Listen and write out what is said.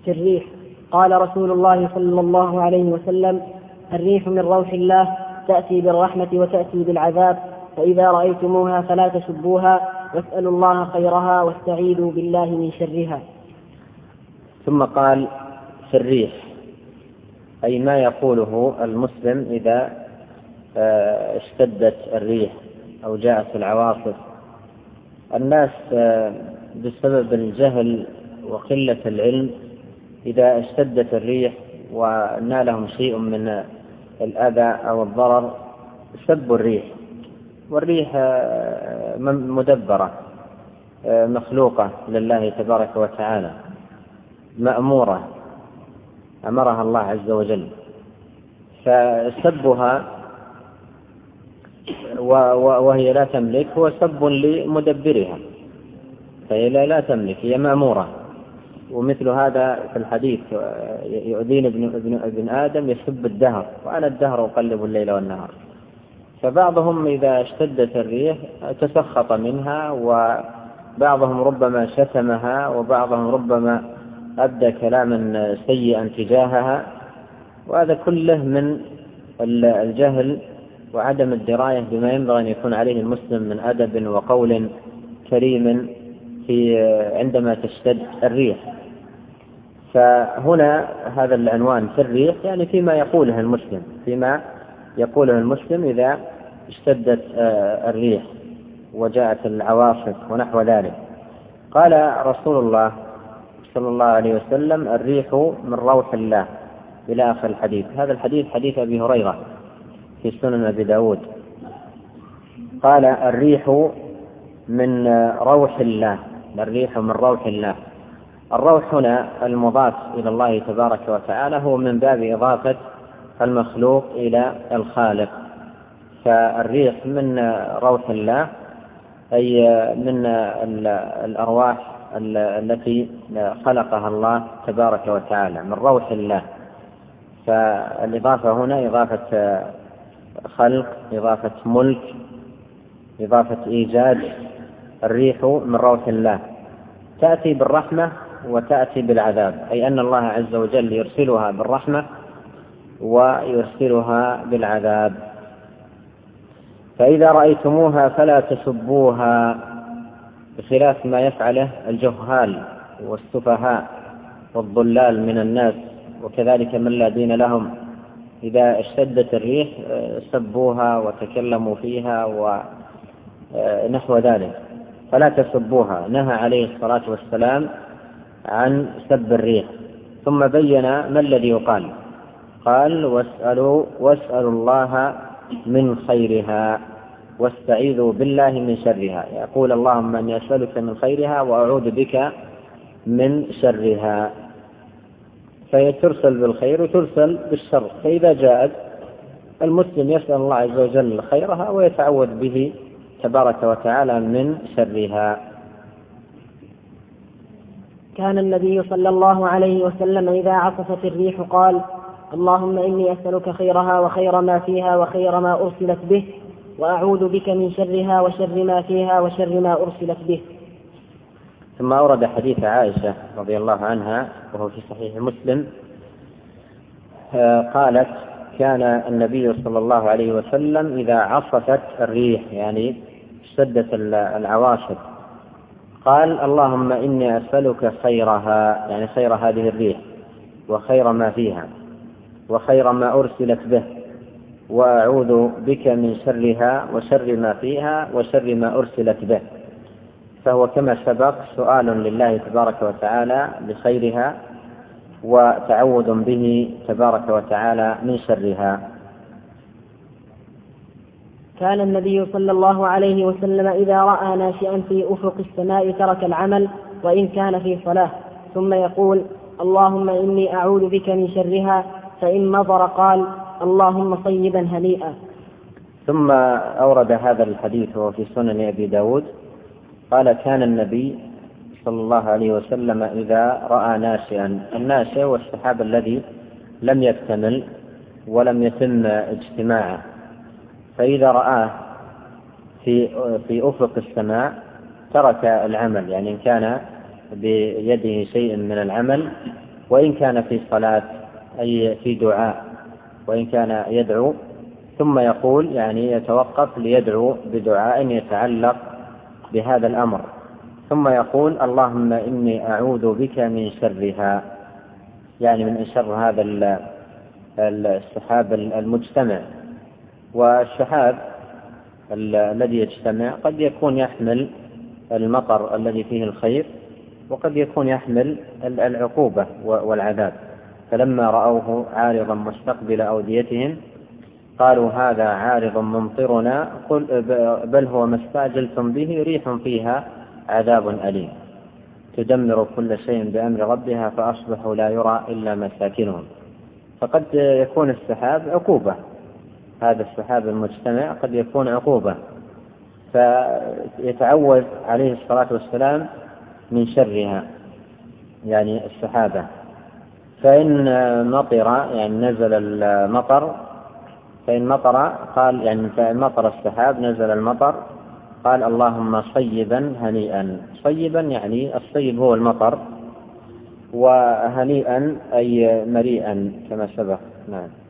في الريح. قال رسول الله صلى الله عليه وسلم: الريح من روح الله تأتي بالرحمة وتأتي بالعذاب، فإذا رأيتموها فلا تسبوها، واسألوا الله خيرها واستعيذوا بالله من شرها. ثم قال: في الريح، أي ما يقوله المسلم إذا اشتدت الريح أو جاءت العواصف. الناس بسبب الجهل وقلة العلم إذا اشتدت الريح ونالهم شيء من الأذى أو الضرر سبوا الريح، والريح مدبرة مخلوقة لله تبارك وتعالى، مأمورة، أمرها الله عز وجل، فسبها وهي لا تملك هو سب لمدبرها، فهي لا تملك، هي مأمورة. ومثل هذا في الحديث: يؤذين ابن آدم يسب الدهر وأنا الدهر أقلب الليل والنهار. فبعضهم إذا اشتدت الريح تسخط منها، وبعضهم ربما شتمها، وبعضهم ربما أبدى كلاما سيئا تجاهها، وهذا كله من الجهل وعدم الدراية بما ينبغي أن يكون عليه المسلم من أدب وقول كريم عندما تشتد الريح. فهنا هذا العنوان في الريح يعني فيما يقوله المسلم إذا اشتدت الريح وجاءت العواصف ونحو ذلك. قال رسول الله صلى الله عليه وسلم: الريح من روح الله، إلى آخر الحديث. هذا الحديث حديث أبي هريرة في سنن أبي داود. قال: الريح من روح الله، الريح من روح الله. الروح هنا المضاف إلى الله تبارك وتعالى هو من باب إضافة المخلوق إلى الخالق، فالريح من روح الله أي من الأرواح التي خلقها الله تبارك وتعالى، من روح الله. فالإضافة هنا إضافة خلق، إضافة ملك، إضافة إيجاد. الريح من روح الله تأتي بالرحمة وتأتي بالعذاب، أي أن الله عز وجل يرسلها بالرحمة ويرسلها بالعذاب. فإذا رأيتموها فلا تسبوها، بخلاف ما يفعله الجهال والسفهاء والضلال من الناس، وكذلك من لا دين لهم. إذا اشتدت الريح سبوها وتكلموا فيها ونحو ذلك، فلا تسبوها. نهى عليه الصلاة والسلام عن سب الريح، ثم بين ما الذي يقال. قال: واسألوا الله من خيرها واستعيذوا بالله من شرها. يقول: اللهم أني أسألك من خيرها وأعوذ بك من شرها. فهي ترسل بالخير وترسل بالشر، فإذا جاءت المسلم يسأل الله عز وجل خيرها ويتعوذ به تبارك وتعالى من شرها. كان النبي صلى الله عليه وسلم إذا عصفت الريح قال: اللهم إني أسألك خيرها وخير ما فيها وخير ما أرسلت به، وأعوذ بك من شرها وشر ما فيها وشر ما أرسلت به. ثم أورد حديث عائشة رضي الله عنها وهو في صحيح مسلم، قالت: كان النبي صلى الله عليه وسلم إذا عصفت الريح يعني اشتدت العواصف قال: اللهم إني أسألك خيرها، يعني خير هذه الريح، وخير ما فيها، وخير ما أرسلت به، وأعوذ بك من شرها وشر ما فيها وشر ما أرسلت به. فهو كما سبق سؤال لله تبارك وتعالى بخيرها وتعوذ به تبارك وتعالى من شرها. كان النبي صلى الله عليه وسلم إذا رأى ناشئا في أفق السماء ترك العمل وإن كان في صلاة، ثم يقول: اللهم إني أعوذ بك من شرها، فإن مضر قال: اللهم صيبا هنيئا. ثم أورد هذا الحديث وهو في سنن أبي داود. قال: كان النبي صلى الله عليه وسلم إذا رأى ناشئا، الناشئ والسحاب الذي لم يكتمل ولم يتم اجتماعه، فإذا رآه في أفق السماء ترك العمل، يعني إن كان بيده شيء من العمل وإن كان في صلاة أي في دعاء، وإن كان يدعو ثم يقول يعني يتوقف ليدعو بدعاء يتعلق بهذا الأمر، ثم يقول اللهم إني أعوذ بك من شرها، يعني من شر هذا السحاب المجتمع. والسحاب الذي يجتمع قد يكون يحمل المطر الذي فيه الخير، وقد يكون يحمل العقوبة والعذاب. فلما رأوه عارضا مستقبل أوديتهم قالوا هذا عارض ممطرنا بل هو ما استعجلتم به ريح فيها عذاب أليم تدمر كل شيء بأمر ربها فأصبحوا لا يرى إلا مساكنهم. فقد يكون السحاب عقوبة، هذا السحاب المجتمع قد يكون عقوبة، فيتعوذ عليه الصلاة والسلام من شرها يعني السحابة. فإن مطر يعني نزل المطر، فإن مطر قال يعني فإن مطر السحاب نزل المطر قال اللهم صيبا هنيئا. صيبا يعني الصيب هو المطر، وهنيئا أي مريئا كما سبق. نعم.